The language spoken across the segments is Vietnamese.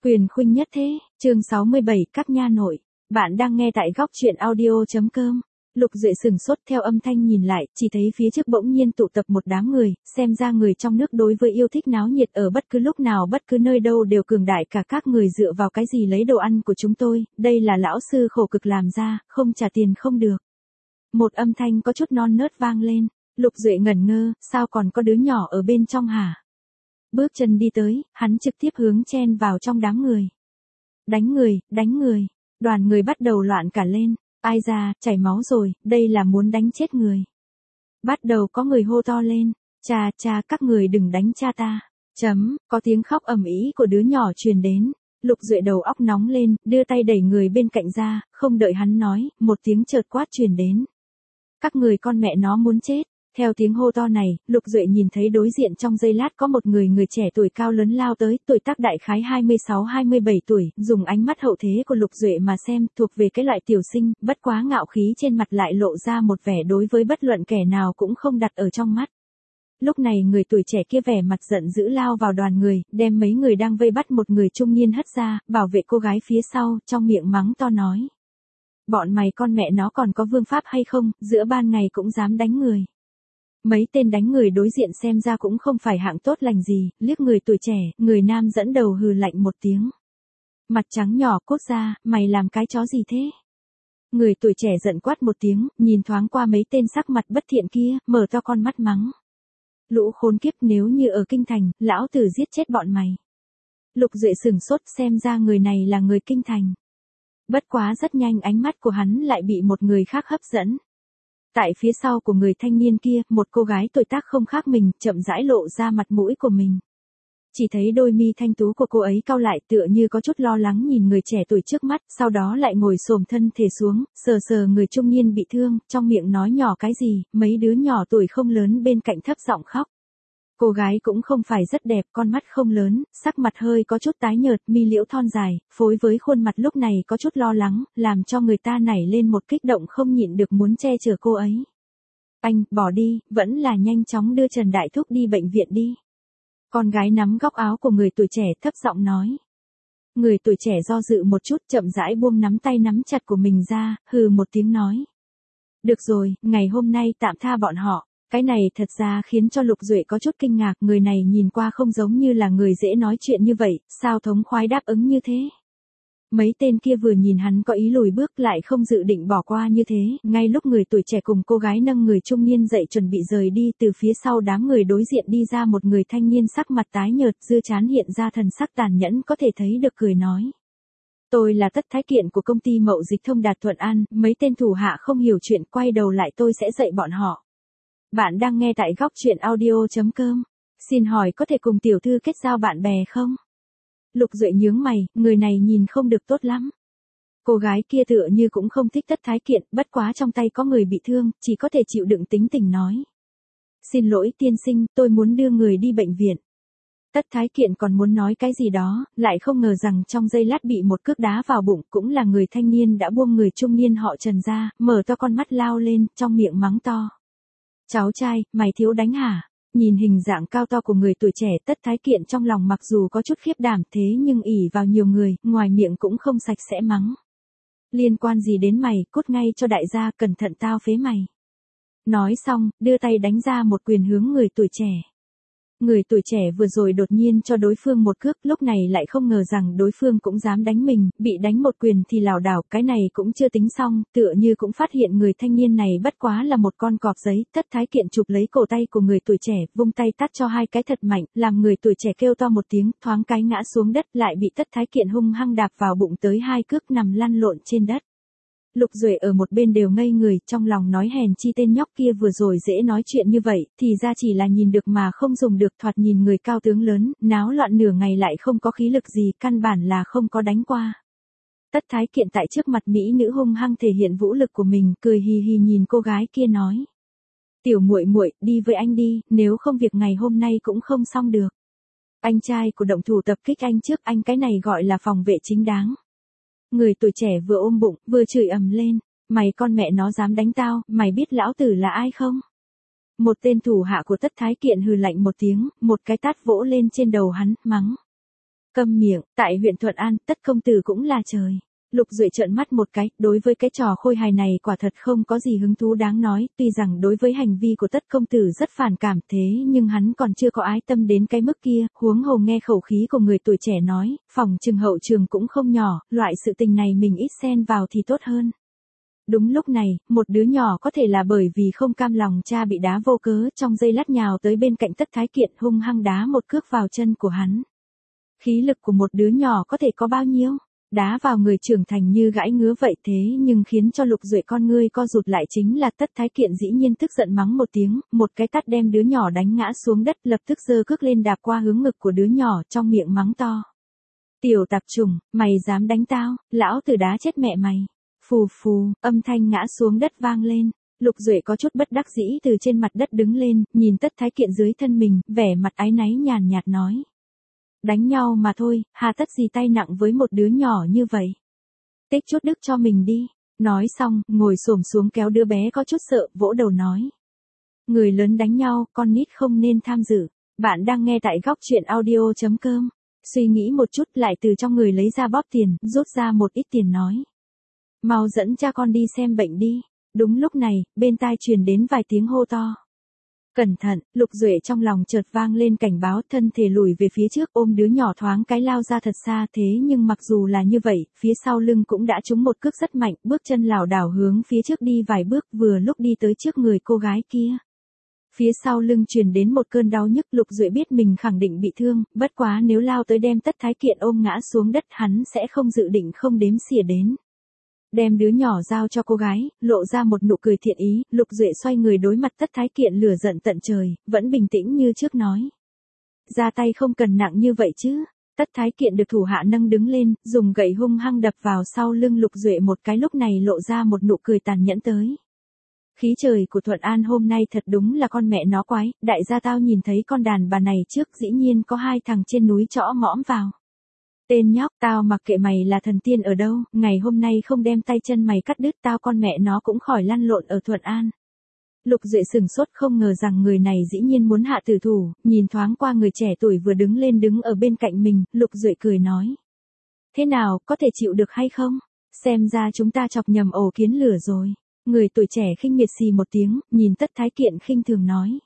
Quyền khuynh nhất thế, chương 67 các nha nội. Bạn đang nghe tại góc truyện audio.com. Lục Duệ sừng sốt theo âm thanh nhìn lại, chỉ thấy phía trước bỗng nhiên tụ tập một đám người, xem ra người trong nước đối với yêu thích náo nhiệt ở bất cứ lúc nào bất cứ nơi đâu đều cường đại cả các người dựa vào cái gì lấy đồ ăn của chúng tôi, đây là lão sư khổ cực làm ra, không trả tiền không được. Một âm thanh có chút non nớt vang lên, Lục Duệ ngẩn ngơ, sao còn có đứa nhỏ ở bên trong hả? Bước chân đi tới, hắn trực tiếp hướng chen vào trong đám người. Đánh người, đoàn người bắt đầu loạn cả lên, ai ra, chảy máu rồi, đây là muốn đánh chết người. Bắt đầu có người hô to lên, cha, các người đừng đánh cha ta, có tiếng khóc ầm ĩ của đứa nhỏ truyền đến, Lục Duệ đầu óc nóng lên, đưa tay đẩy người bên cạnh ra, không đợi hắn nói, một tiếng chợt quát truyền đến. Các người con mẹ nó muốn chết. Theo tiếng hô to này, Lục Duệ nhìn thấy đối diện trong giây lát có một người trẻ tuổi cao lớn lao tới, tuổi tác đại khái 26-27 tuổi, dùng ánh mắt hậu thế của Lục Duệ mà xem, thuộc về cái loại tiểu sinh, bất quá ngạo khí trên mặt lại lộ ra một vẻ đối với bất luận kẻ nào cũng không đặt ở trong mắt. Lúc này người tuổi trẻ kia vẻ mặt giận dữ lao vào đoàn người, đem mấy người đang vây bắt một người trung niên hất ra, bảo vệ cô gái phía sau, trong miệng mắng to nói. Bọn mày con mẹ nó còn có vương pháp hay không, giữa ban ngày cũng dám đánh người. Mấy tên đánh người đối diện xem ra cũng không phải hạng tốt lành gì, liếc người tuổi trẻ, người nam dẫn đầu hừ lạnh một tiếng. Mặt trắng nhỏ cốt ra, mày làm cái chó gì thế? Người tuổi trẻ giận quát một tiếng, nhìn thoáng qua mấy tên sắc mặt bất thiện kia, mở to con mắt mắng. Lũ khốn kiếp, nếu như ở kinh thành, lão tử giết chết bọn mày. Lục Duệ sửng sốt, xem ra người này là người kinh thành. Bất quá rất nhanh ánh mắt của hắn lại bị một người khác hấp dẫn. Tại phía sau của người thanh niên kia, một cô gái tuổi tác không khác mình, chậm rãi lộ ra mặt mũi của mình. Chỉ thấy đôi mi thanh tú của cô ấy cau lại tựa như có chút lo lắng nhìn người trẻ tuổi trước mắt, sau đó lại ngồi xổm thân thể xuống, sờ người trung niên bị thương, trong miệng nói nhỏ cái gì, mấy đứa nhỏ tuổi không lớn bên cạnh thấp giọng khóc. Cô gái cũng không phải rất đẹp, con mắt không lớn, sắc mặt hơi có chút tái nhợt, mi liễu thon dài, phối với khuôn mặt lúc này có chút lo lắng, làm cho người ta nảy lên một kích động không nhịn được muốn che chở cô ấy. Anh, bỏ đi, vẫn là nhanh chóng đưa Trần Đại Thúc đi bệnh viện đi. Con gái nắm góc áo của người tuổi trẻ thấp giọng nói. Người tuổi trẻ do dự một chút chậm rãi buông nắm tay nắm chặt của mình ra, hừ một tiếng nói. Được rồi, ngày hôm nay tạm tha bọn họ. Cái này thật ra khiến cho Lục Duệ có chút kinh ngạc, người này nhìn qua không giống như là người dễ nói chuyện như vậy, sao thống khoái đáp ứng như thế. Mấy tên kia vừa nhìn hắn có ý lùi bước lại không dự định bỏ qua như thế, ngay lúc người tuổi trẻ cùng cô gái nâng người trung niên dậy chuẩn bị rời đi, từ phía sau đám người đối diện đi ra một người thanh niên sắc mặt tái nhợt, dư trán hiện ra thần sắc tàn nhẫn có thể thấy được cười nói. Tôi là Tất Thái Kiện của công ty Mậu Dịch Thông Đạt Thuận An, mấy tên thủ hạ không hiểu chuyện quay đầu lại tôi sẽ dạy bọn họ. Bạn đang nghe tại góc truyện audio.com. Xin hỏi có thể cùng tiểu thư kết giao bạn bè không? Lục Duệ nhướng mày, người này nhìn không được tốt lắm. Cô gái kia tựa như cũng không thích Tất Thái Kiện, bất quá trong tay có người bị thương, chỉ có thể chịu đựng tính tình nói. Xin lỗi tiên sinh, tôi muốn đưa người đi bệnh viện. Tất Thái Kiện còn muốn nói cái gì đó, lại không ngờ rằng trong giây lát bị một cước đá vào bụng, cũng là người thanh niên đã buông người trung niên họ Trần ra, mở to con mắt lao lên, trong miệng mắng to. Cháu trai, mày thiếu đánh hả? Nhìn hình dạng cao to của người tuổi trẻ, Tất Thái Kiện trong lòng mặc dù có chút khiếp đảm thế nhưng ỷ vào nhiều người, ngoài miệng cũng không sạch sẽ mắng. Liên quan gì đến mày, cút ngay cho đại gia, cẩn thận tao phế mày. Nói xong, đưa tay đánh ra một quyền hướng người tuổi trẻ. Người tuổi trẻ vừa rồi đột nhiên cho đối phương một cước, lúc này lại không ngờ rằng đối phương cũng dám đánh mình, bị đánh một quyền thì lảo đảo, cái này cũng chưa tính xong, tựa như cũng phát hiện người thanh niên này bất quá là một con cọp giấy, Tất Thái Kiện chụp lấy cổ tay của người tuổi trẻ, vung tay tát cho hai cái thật mạnh, làm người tuổi trẻ kêu to một tiếng, thoáng cái ngã xuống đất, lại bị Tất Thái Kiện hung hăng đạp vào bụng tới hai cước nằm lăn lộn trên đất. Lục Duệ ở một bên đều ngây người, trong lòng nói hèn chi tên nhóc kia vừa rồi dễ nói chuyện như vậy, thì ra chỉ là nhìn được mà không dùng được, thoạt nhìn người cao tướng lớn, náo loạn nửa ngày lại không có khí lực gì, căn bản là không có đánh qua. Tất Thái Kiện tại trước mặt mỹ nữ hung hăng thể hiện vũ lực của mình, cười hì hì nhìn cô gái kia nói. Tiểu muội muội, đi với anh đi, nếu không việc ngày hôm nay cũng không xong được. Anh trai của động thủ tập kích anh trước, anh cái này gọi là phòng vệ chính đáng. Người tuổi trẻ vừa ôm bụng, vừa chửi ầm lên, mày con mẹ nó dám đánh tao, mày biết lão tử là ai không? Một tên thủ hạ của Tất Thái Kiện hừ lạnh một tiếng, một cái tát vỗ lên trên đầu hắn, mắng. Câm miệng, tại huyện Thuận An, Tất công tử cũng là trời. Lục Duệ trợn mắt một cái, đối với cái trò khôi hài này quả thật không có gì hứng thú đáng nói, tuy rằng đối với hành vi của Tất công tử rất phản cảm thế nhưng hắn còn chưa có ái tâm đến cái mức kia, huống hồ nghe khẩu khí của người tuổi trẻ nói, phòng trừng hậu trường cũng không nhỏ, loại sự tình này mình ít xen vào thì tốt hơn. Đúng lúc này, một đứa nhỏ có thể là bởi vì không cam lòng cha bị đá vô cớ trong giây lát nhào tới bên cạnh Tất Thái Kiện hung hăng đá một cước vào chân của hắn. Khí lực của một đứa nhỏ có thể có bao nhiêu? Đá vào người trưởng thành như gãi ngứa vậy thế nhưng khiến cho Lục Duệ con ngươi co rụt lại chính là Tất Thái Kiện dĩ nhiên tức giận mắng một tiếng, một cái tát đem đứa nhỏ đánh ngã xuống đất lập tức giơ cước lên đạp qua hướng ngực của đứa nhỏ trong miệng mắng to. Tiểu tạp chủng, mày dám đánh tao, lão tử đá chết mẹ mày. Phù phù, âm thanh ngã xuống đất vang lên. Lục Duệ có chút bất đắc dĩ từ trên mặt đất đứng lên, nhìn Tất Thái Kiện dưới thân mình, vẻ mặt áy náy nhàn nhạt nói. Đánh nhau mà thôi, hà tất gì tay nặng với một đứa nhỏ như vậy. Tích chút đức cho mình đi. Nói xong, ngồi xổm xuống kéo đứa bé có chút sợ, vỗ đầu nói. Người lớn đánh nhau, con nít không nên tham dự. Bạn đang nghe tại góc truyện audio.com. Suy nghĩ một chút lại từ trong người lấy ra bóp tiền, rút ra một ít tiền nói. Mau dẫn cha con đi xem bệnh đi. Đúng lúc này, bên tai truyền đến vài tiếng hô to. Cẩn thận, Lục Duệ trong lòng chợt vang lên cảnh báo, thân thể lùi về phía trước ôm đứa nhỏ thoáng cái lao ra thật xa thế nhưng mặc dù là như vậy, phía sau lưng cũng đã trúng một cước rất mạnh, bước chân lảo đảo hướng phía trước đi vài bước vừa lúc đi tới trước người cô gái kia. Phía sau lưng truyền đến một cơn đau nhức, Lục Duệ biết mình khẳng định bị thương, bất quá nếu lao tới đem Tất Thái Kiện ôm ngã xuống đất hắn sẽ không dự định không đếm xỉa đến. Đem đứa nhỏ giao cho cô gái, lộ ra một nụ cười thiện ý, Lục Duệ xoay người đối mặt Tất Thái Kiện lửa giận tận trời, vẫn bình tĩnh như trước nói. Ra tay không cần nặng như vậy chứ. Tất Thái Kiện được thủ hạ nâng đứng lên, dùng gậy hung hăng đập vào sau lưng Lục Duệ một cái, lúc này lộ ra một nụ cười tàn nhẫn tới. Khí trời của Thuận An hôm nay thật đúng là con mẹ nó quái, đại gia tao nhìn thấy con đàn bà này trước dĩ nhiên có hai thằng trên núi trõ mõm vào. Tên nhóc, tao mặc kệ mày là thần tiên ở đâu, ngày hôm nay không đem tay chân mày cắt đứt tao con mẹ nó cũng khỏi lăn lộn ở Thuận An. Lục Duệ sửng sốt không ngờ rằng người này dĩ nhiên muốn hạ tử thủ, nhìn thoáng qua người trẻ tuổi vừa đứng lên đứng ở bên cạnh mình, Lục Duệ cười nói. Thế nào, có thể chịu được hay không? Xem ra chúng ta chọc nhầm ổ kiến lửa rồi. Người tuổi trẻ khinh miệt xì một tiếng, nhìn Tất Thái Kiện khinh thường nói.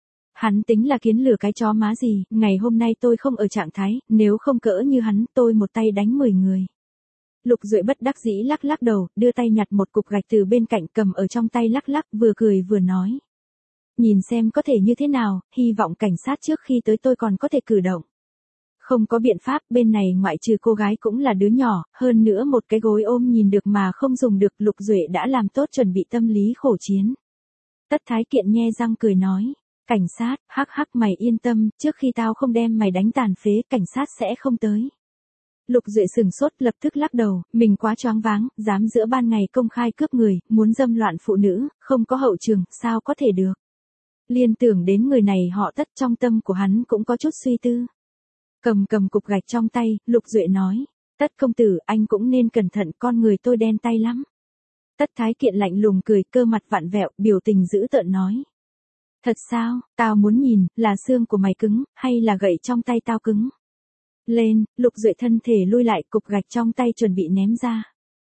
Hắn tính là kiến lửa cái chó má gì, ngày hôm nay tôi không ở trạng thái, nếu không cỡ như hắn, tôi một tay đánh 10 người. Lục Duệ bất đắc dĩ lắc lắc đầu, đưa tay nhặt một cục gạch từ bên cạnh cầm ở trong tay lắc lắc, vừa cười vừa nói. Nhìn xem có thể như thế nào, hy vọng cảnh sát trước khi tới tôi còn có thể cử động. Không có biện pháp, bên này ngoại trừ cô gái cũng là đứa nhỏ, hơn nữa một cái gối ôm nhìn được mà không dùng được, Lục Duệ đã làm tốt chuẩn bị tâm lý khổ chiến. Tất Thái Kiện nhe răng cười nói. Cảnh sát, hắc hắc mày yên tâm, trước khi tao không đem mày đánh tàn phế, cảnh sát sẽ không tới. Lục Duệ sửng sốt lập tức lắc đầu, mình quá choáng váng, dám giữa ban ngày công khai cướp người, muốn dâm loạn phụ nữ, không có hậu trường, sao có thể được. Liên tưởng đến người này họ Tất trong tâm của hắn cũng có chút suy tư. Cầm cục gạch trong tay, Lục Duệ nói, Tất công tử, anh cũng nên cẩn thận, con người tôi đen tay lắm. Tất Thái Kiện lạnh lùng cười, cơ mặt vặn vẹo, biểu tình dữ tợn nói. Thật sao, tao muốn nhìn, là xương của mày cứng, hay là gậy trong tay tao cứng. Lên, Lục Duệ thân thể lui lại, cục gạch trong tay chuẩn bị ném ra.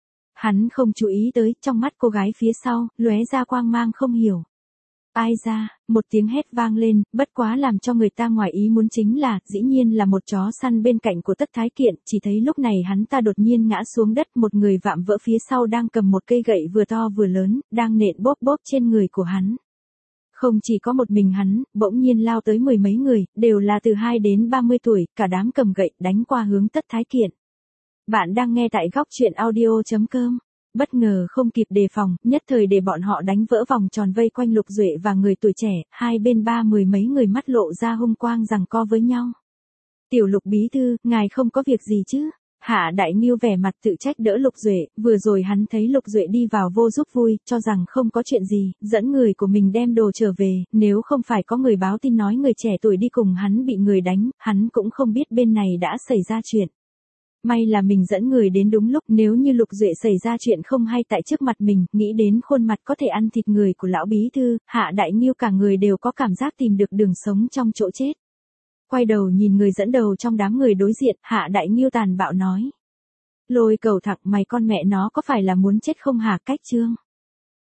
Hắn không chú ý tới, trong mắt cô gái phía sau, lóe ra quang mang không hiểu. Ai ra, một tiếng hét vang lên, bất quá làm cho người ta ngoài ý muốn chính là, dĩ nhiên là một chó săn bên cạnh của Tất Thái Kiện, chỉ thấy lúc này hắn ta đột nhiên ngã xuống đất, một người vạm vỡ phía sau đang cầm một cây gậy vừa to vừa lớn, đang nện bóp bóp trên người của hắn. Không chỉ có một mình hắn, bỗng nhiên lao tới 10 mấy người, đều là từ 2 đến 30 tuổi, cả đám cầm gậy, đánh qua hướng Tất Thái Kiện. Bạn đang nghe tại góc truyện audio.com. Bất ngờ không kịp đề phòng, nhất thời để bọn họ đánh vỡ vòng tròn vây quanh Lục Duệ và người tuổi trẻ, hai bên 30 mấy người mắt lộ ra hung quang giằng co với nhau. Tiểu Lục bí thư, ngài không có việc gì chứ? Hạ Đại Nghiêu vẻ mặt tự trách đỡ Lục Duệ, vừa rồi hắn thấy Lục Duệ đi vào vô giúp vui, cho rằng không có chuyện gì, dẫn người của mình đem đồ trở về, nếu không phải có người báo tin nói người trẻ tuổi đi cùng hắn bị người đánh, hắn cũng không biết bên này đã xảy ra chuyện. May là mình dẫn người đến đúng lúc, nếu như Lục Duệ xảy ra chuyện không hay tại trước mặt mình, nghĩ đến khuôn mặt có thể ăn thịt người của lão bí thư, Hạ Đại Nghiêu cả người đều có cảm giác tìm được đường sống trong chỗ chết. Quay đầu nhìn người dẫn đầu trong đám người đối diện, Hạ Đại Ngưu tàn bạo nói. Lôi Cẩu Thạc, mày con mẹ nó có phải là muốn chết không hả? Cách Trương